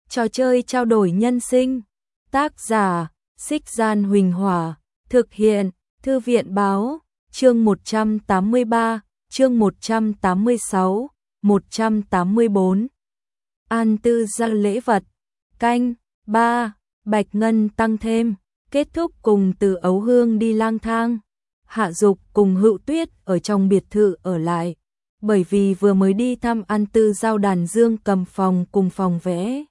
Trò chơi trao đổi nhân sinh. Tác giả: Xích Gian Huỳnh Hỏa. Thực hiện: Thư viện Báo. Chương 183, chương 186, 184. An Tư Gia lễ vật. Canh 3. Bạch Ngân tăng thêm. Kết thúc cùng Từ Ấu Hương đi lang thang. Hạ Dục cùng Hựu Tuyết ở trong biệt thự ở lại, bởi vì vừa mới đi thăm An Tư Giao đàn dương cầm phòng cùng phòng vẽ.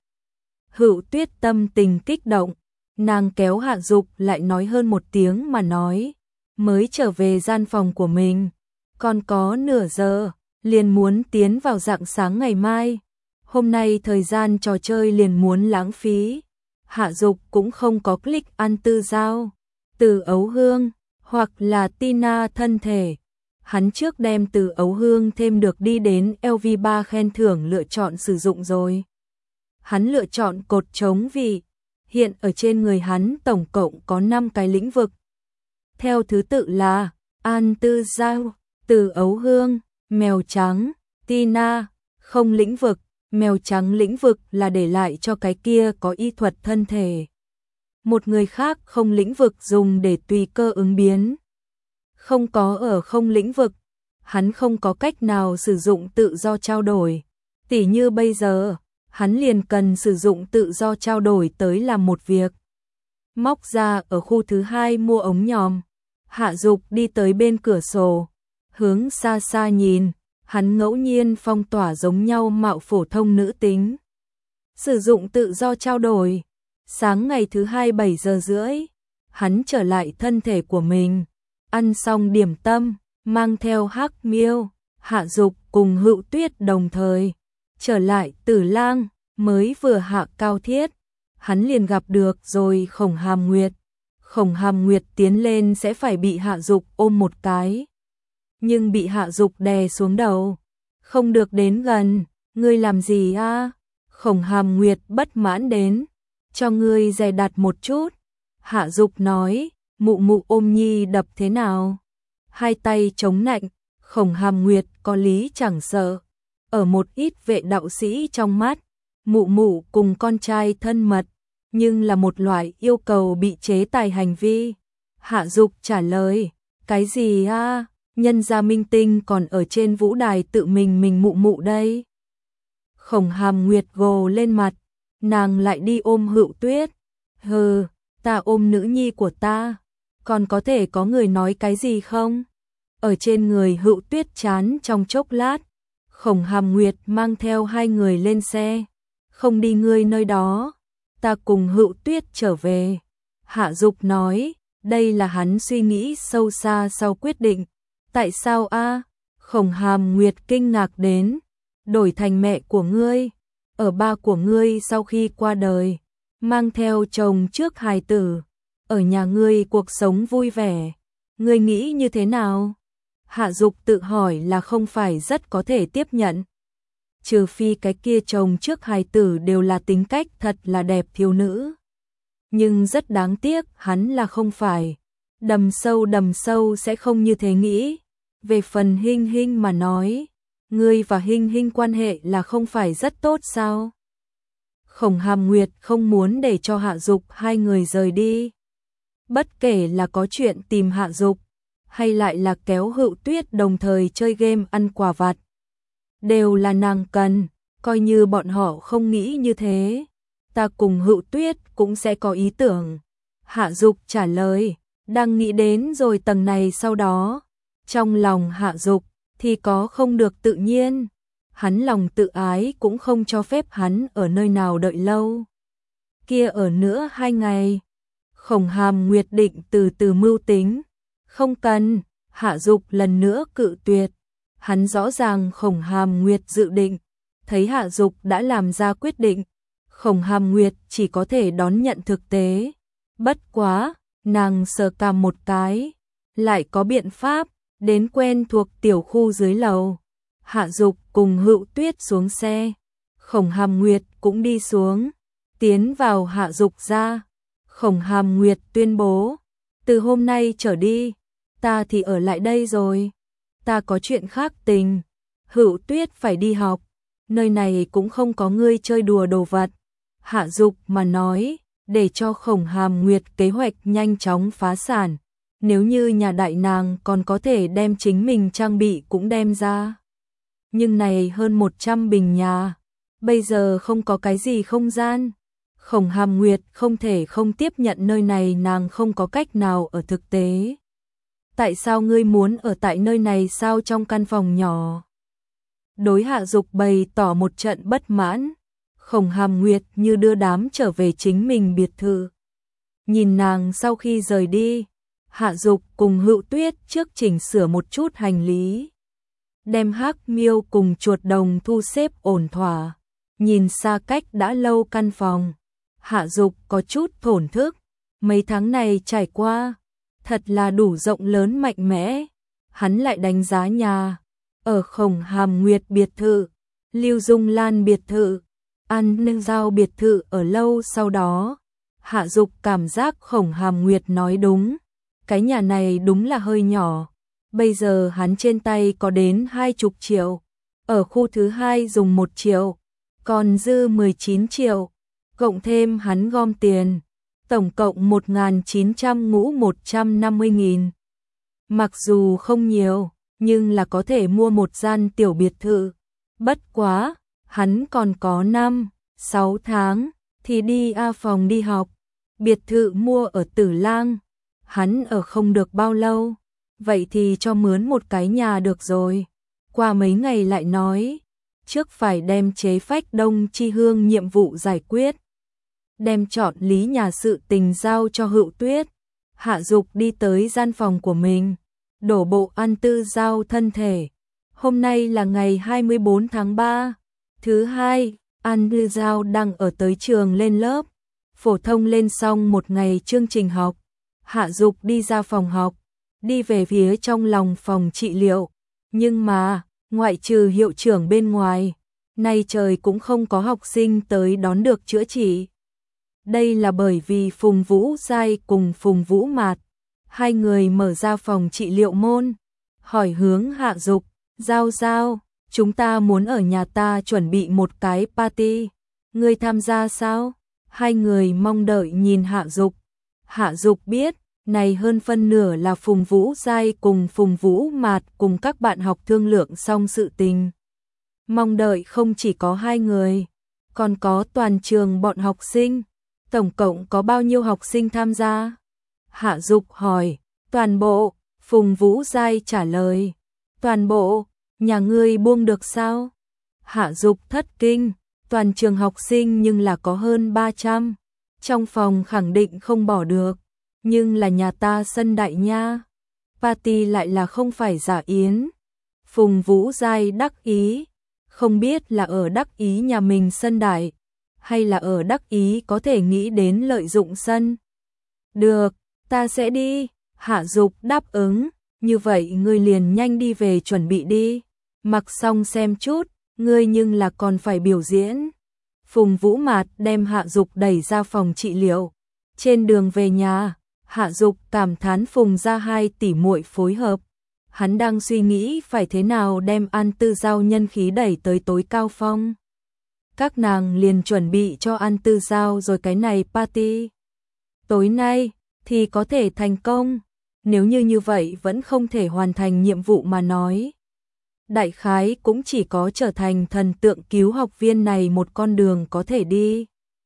Hựu Tuyết tâm tình kích động, nàng kéo Hạ Dục lại nói hơn một tiếng mà nói, mới trở về gian phòng của mình, còn có nửa giờ, liền muốn tiến vào rạng sáng ngày mai. Hôm nay thời gian trò chơi liền muốn lãng phí. Hạ Dục cũng không có click An Tư Giao, Từ Ấu Hương, hoặc là Tina thân thể. Hắn trước đem Từ Ấu Hương thêm được đi đến LV3 khen thưởng lựa chọn sử dụng rồi. Hắn lựa chọn cột chống vị. Hiện ở trên người hắn tổng cộng có 5 cái lĩnh vực. Theo thứ tự là An Tư Giao, Từ Ấu Hương, mèo trắng, Tina. Không lĩnh vực, mèo trắng lĩnh vực là để lại cho cái kia có y thuật thân thể. Một người khác không lĩnh vực dùng để tùy cơ ứng biến. Không có ở không lĩnh vực, hắn không có cách nào sử dụng tự do trao đổi. Tỉ như bây giờ, hắn liền cần sử dụng tự do trao đổi tới làm một việc. Móc ra ở khu thứ 2 mua ống nhòm. Hạ Dục đi tới bên cửa sổ, hướng xa xa nhìn, hắn ngẫu nhiên phong tỏa giống nhau mạo phổ thông nữ tính. Sử dụng tự do trao đổi. Sáng ngày thứ 2 7 giờ rưỡi, hắn trở lại thân thể của mình, ăn xong điểm tâm, mang theo Hắc Miêu, Hạ Dục cùng Hựu Tuyết đồng thời trở lại Tử Lang. Mới vừa hạ cao thiết, hắn liền gặp được rồi Khổng Hàm Nguyệt. Khổng Hàm Nguyệt tiến lên sẽ phải bị Hạ Dục ôm một cái, nhưng bị Hạ Dục đè xuống đầu. Không được đến gần, ngươi làm gì a? Khổng Hàm Nguyệt bất mãn đến, cho ngươi dè đặt một chút. Hạ Dục nói, mụ mụ ôm nhi đập thế nào? Hai tay chống nạnh, Khổng Hàm Nguyệt có lý chẳng sợ. Ở một ít vệ đạo sĩ trong mắt, mụ mụ cùng con trai thân mật, nhưng là một loại yêu cầu bị chế tài hành vi. Hạ Dục trả lời, cái gì a? Nhân gia minh tinh còn ở trên vũ đài tự mình mụ mụ đây. Khổng Hàm Nguyệt gồ lên mặt, nàng lại đi ôm Hựu Tuyết. Hừ, ta ôm nữ nhi của ta, còn có thể có người nói cái gì không? Ở trên người Hựu Tuyết chán trong chốc lát, Khổng Hàm Nguyệt mang theo hai người lên xe. Không đi ngươi nơi đó, ta cùng Hựu Tuyết trở về. Hạ Dục nói, đây là hắn suy nghĩ sâu xa sau quyết định. Tại sao a? Khổng Hàm Nguyệt kinh ngạc đến, đổi thành mẹ của ngươi, ở ba của ngươi sau khi qua đời, mang theo chồng trước hài tử, ở nhà ngươi cuộc sống vui vẻ, ngươi nghĩ như thế nào? Hạ Dục tự hỏi là không phải rất có thể tiếp nhận. Trừ phi cái kia chồng trước hài tử đều là tính cách thật là đẹp thiếu nữ. Nhưng rất đáng tiếc hắn là không phải. Đầm sâu sẽ không như thế nghĩ. Về phần Hinh Hinh mà nói, ngươi và Hinh Hinh quan hệ là không phải rất tốt sao? Khổng Hàm Nguyệt không muốn để cho Hạ Dục hai người rời đi. Bất kể là có chuyện tìm Hạ Dục, hay lại là kéo Hựu Tuyết đồng thời chơi game ăn quà vặt, đều là nàng cần, coi như bọn họ không nghĩ như thế, ta cùng Hựu Tuyết cũng sẽ có ý tưởng. Hạ Dục trả lời, đang nghĩ đến rồi tầng này sau đó. Trong lòng Hạ Dục thì có không được tự nhiên, hắn lòng tự ái cũng không cho phép hắn ở nơi nào đợi lâu. Kia ở nữa 2 ngày, Khổng Hàm Nguyệt định từ từ mưu tính. Không cần, Hạ Dục lần nữa cự tuyệt. Hắn rõ ràng Khổng Hàm Nguyệt dự định, thấy Hạ Dục đã làm ra quyết định, Khổng Hàm Nguyệt chỉ có thể đón nhận thực tế. Bất quá, nàng sờ cằm một cái, lại có biện pháp, đến quen thuộc tiểu khu dưới lầu. Hạ Dục cùng Hựu Tuyết xuống xe, Khổng Hàm Nguyệt cũng đi xuống, tiến vào Hạ Dục ra. Khổng Hàm Nguyệt tuyên bố, từ hôm nay trở đi, ta thì ở lại đây rồi. Ta có chuyện khác tình. Hựu Tuyết phải đi học, nơi này cũng không có ngươi chơi đùa đồ vật. Hạ Dục mà nói, để cho Khổng Hàm Nguyệt kế hoạch nhanh chóng phá sản. Nếu như nhà đại nàng còn có thể đem chính mình trang bị cũng đem ra. Nhưng này hơn 100 bình nhà, bây giờ không có cái gì không gian. Khổng Hàm Nguyệt không thể không tiếp nhận nơi này, nàng không có cách nào ở thực tế. Tại sao ngươi muốn ở tại nơi này sao, trong căn phòng nhỏ? Đối Hạ Dục bày tỏ một trận bất mãn. Khổng Hàm Nguyệt như đưa đám trở về chính mình biệt thự. Nhìn nàng sau khi rời đi, Hạ Dục cùng Hữu Tuyết trước chỉnh sửa một chút hành lý. Đem Hắc Miêu cùng Chuột Đồng thu xếp ổn thỏa. Nhìn xa cách đã lâu căn phòng, Hạ Dục có chút thổn thức. Mấy tháng này trải qua, thật là đủ rộng lớn mạnh mẽ. Hắn lại đánh giá nhà ở Khổng Hàm Nguyệt biệt thự, Lưu Dung Lan biệt thự, An Ninh Giao biệt thự ở lâu sau đó. Hạ Dục cảm giác Khổng Hàm Nguyệt nói đúng, cái nhà này đúng là hơi nhỏ. Bây giờ hắn trên tay có đến 20 triệu, ở khu thứ hai dùng 1 triệu, còn dư 19 triệu, cộng thêm hắn gom tiền, tổng cộng 1.900 ngũ 150.000. Mặc dù không nhiều, nhưng là có thể mua một gian tiểu biệt thự. Bất quá, hắn còn có 5-6 tháng thì đi phòng đi học. Biệt thự mua ở Tử Lang, hắn ở không được bao lâu, vậy thì cho mướn một cái nhà được rồi. Qua mấy ngày lại nói, trước phải đem chế phách Đông Chi Hương nhiệm vụ giải quyết. Đem chọn lý nhà sự tình giao cho Hữu Tuyết. Hạ Dục đi tới gian phòng của mình, đổ bộ An Tư Giao thân thể. Hôm nay là ngày 24 tháng 3, thứ hai, An Tư Giao đang ở tới trường lên lớp. Phổ thông lên xong một ngày chương trình học, Hạ Dục đi ra phòng học, đi về phía trong lòng phòng trị liệu. Nhưng mà, ngoại trừ hiệu trưởng bên ngoài, nay trời cũng không có học sinh tới đón được chữa trị. Đây là bởi vì Phùng Vũ Giai cùng Phùng Vũ Mạt, hai người mở ra phòng trị liệu môn, hỏi hướng Hạ Dục, Giao Giao, chúng ta muốn ở nhà ta chuẩn bị một cái party, ngươi tham gia sao? Hai người mong đợi nhìn Hạ Dục. Hạ Dục biết, này hơn phân nửa là Phùng Vũ Giai cùng Phùng Vũ Mạt cùng các bạn học thương lượng xong sự tình. Mong đợi không chỉ có hai người, còn có toàn trường bọn học sinh. Tổng cộng có bao nhiêu học sinh tham gia? Hạ Dục hỏi. Toàn bộ. Phùng Vũ Giai trả lời. Toàn bộ. Nhà ngươi buông được sao? Hạ Dục thất kinh. Toàn trường học sinh nhưng là có hơn 300. Trong phòng khẳng định không bỏ được. Nhưng là nhà ta sân đại nha. Party lại là không phải giả yến. Phùng Vũ Giai đắc ý. Không biết là ở đắc ý nhà mình sân đại, hay là ở đắc ý có thể nghĩ đến lợi dụng sân. Được, ta sẽ đi. Hạ Dục đáp ứng. Như vậy ngươi liền nhanh đi về chuẩn bị đi. Mặc xong xem chút, ngươi nhưng là còn phải biểu diễn. Phùng Vũ Mạt đem Hạ Dục đẩy ra phòng trị liệu. Trên đường về nhà, Hạ Dục cảm thán Phùng gia hai tỷ muội phối hợp. Hắn đang suy nghĩ phải thế nào đem An Tư Giao nhân khí đẩy tới tối cao phong. Các nàng liền chuẩn bị cho An Tư Giao rồi cái này party. Tối nay thì có thể thành công. Nếu như vậy vẫn không thể hoàn thành nhiệm vụ mà nói, đại khái cũng chỉ có trở thành thần tượng cứu học viên này một con đường có thể đi.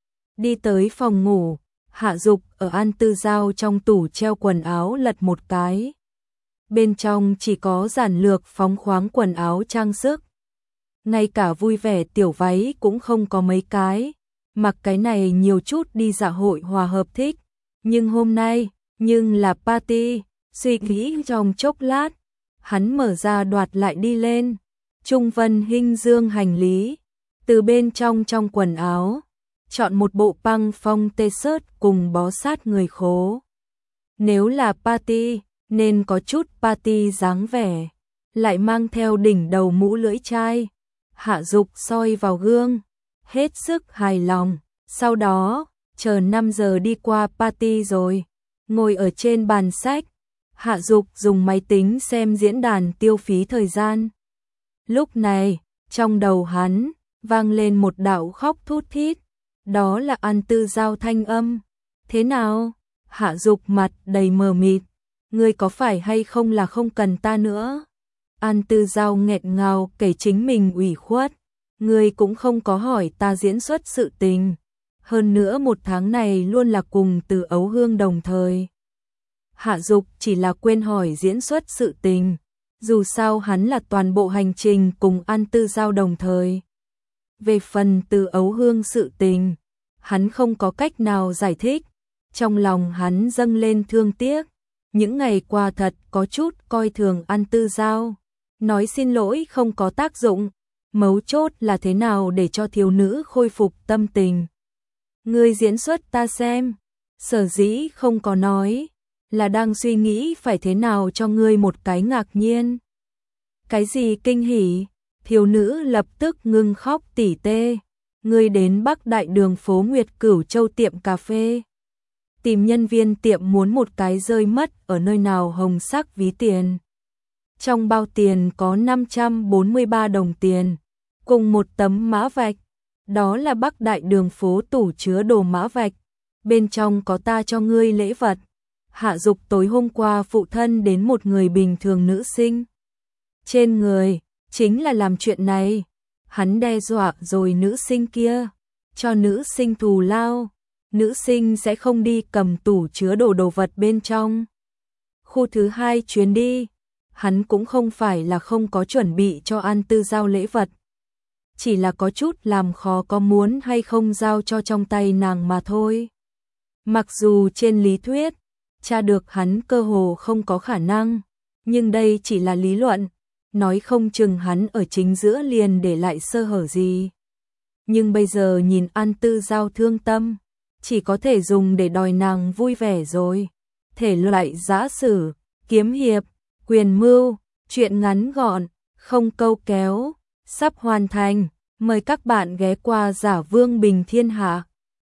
Đi tới phòng ngủ, Hạ Dục ở An Tư Giao trong tủ treo quần áo lật một cái. Bên trong chỉ có giản lược phóng khoáng quần áo trang sức. Ngay cả vui vẻ tiểu váy cũng không có mấy cái. Mặc cái này nhiều chút đi dạ hội hòa hợp thích. Nhưng hôm nay, nhưng là party, suy nghĩ trong chốc lát. Hắn mở ra đoạt lại đi lên. Trung Vân Hinh dương hành lý. Từ bên trong quần áo, chọn một bộ băng phong t-shirt cùng bó sát người khố. Nếu là party, nên có chút party dáng vẻ. Lại mang theo đỉnh đầu mũ lưỡi chai. Hạ Dục soi vào gương, hết sức hài lòng. Sau đó, chờ 5 giờ đi qua party rồi. Ngồi ở trên bàn sách, Hạ Dục dùng máy tính xem diễn đàn tiêu phí thời gian. Lúc này, trong đầu hắn, vang lên một đạo khóc thút thít. Đó là An Tư Giao thanh âm. Thế nào? Hạ Dục mặt đầy mờ mịt. Ngươi có phải hay không là không cần ta nữa? An Tư Giao nghẹn ngào kể chính mình ủy khuất. Ngươi cũng không có hỏi ta diễn xuất sự tình. Hơn nữa 1 tháng này luôn là cùng Từ Ấu Hương đồng thời. Hạ Dục chỉ là quên hỏi diễn xuất sự tình. Dù sao hắn là toàn bộ hành trình cùng An Tư Giao đồng thời. Về phần Từ Ấu Hương sự tình, hắn không có cách nào giải thích. Trong lòng hắn dâng lên thương tiếc. Những ngày qua thật có chút coi thường An Tư Giao. Nói xin lỗi không có tác dụng. Mấu chốt là thế nào để cho thiếu nữ khôi phục tâm tình. Ngươi diễn xuất ta xem. Sở dĩ không có nói, là đang suy nghĩ phải thế nào cho ngươi một cái ngạc nhiên. Cái gì kinh hỉ? Thiếu nữ lập tức ngưng khóc tỉ tê. Ngươi đến Bắc Đại đường phố Nguyệt Cửu Châu tiệm cà phê. Tìm nhân viên tiệm muốn một cái rơi mất ở nơi nào hồng sắc ví tiền. Trong bao tiền có 543 đồng tiền, cùng một tấm mã vạch. Đó là Bắc Đại đường phố tủ chứa đồ mã vạch. Bên trong có ta cho ngươi lễ vật. Hạ Dục tối hôm qua phụ thân đến một người bình thường nữ sinh. Trên người, chính là làm chuyện này. Hắn đe dọa rồi nữ sinh kia. Cho nữ sinh thù lao. Nữ sinh sẽ không đi cầm tủ chứa đồ vật bên trong. Khu thứ 2 chuyến đi. Hắn cũng không phải là không có chuẩn bị cho An Tư Giao lễ vật. Chỉ là có chút làm khó có muốn hay không giao cho trong tay nàng mà thôi. Mặc dù trên lý thuyết, tra được hắn cơ hồ không có khả năng, nhưng đây chỉ là lý luận, nói không chừng hắn ở chính giữa liền để lại sơ hở gì. Nhưng bây giờ nhìn An Tư Giao thương tâm, chỉ có thể dùng để đòi nàng vui vẻ rồi. Thể loại giã sử, kiếm hiệp, quyền mưu, truyện ngắn gọn, không câu kéo, sắp hoàn thành. Mời các bạn ghé qua Giả Vương Bình Thiên Hạ.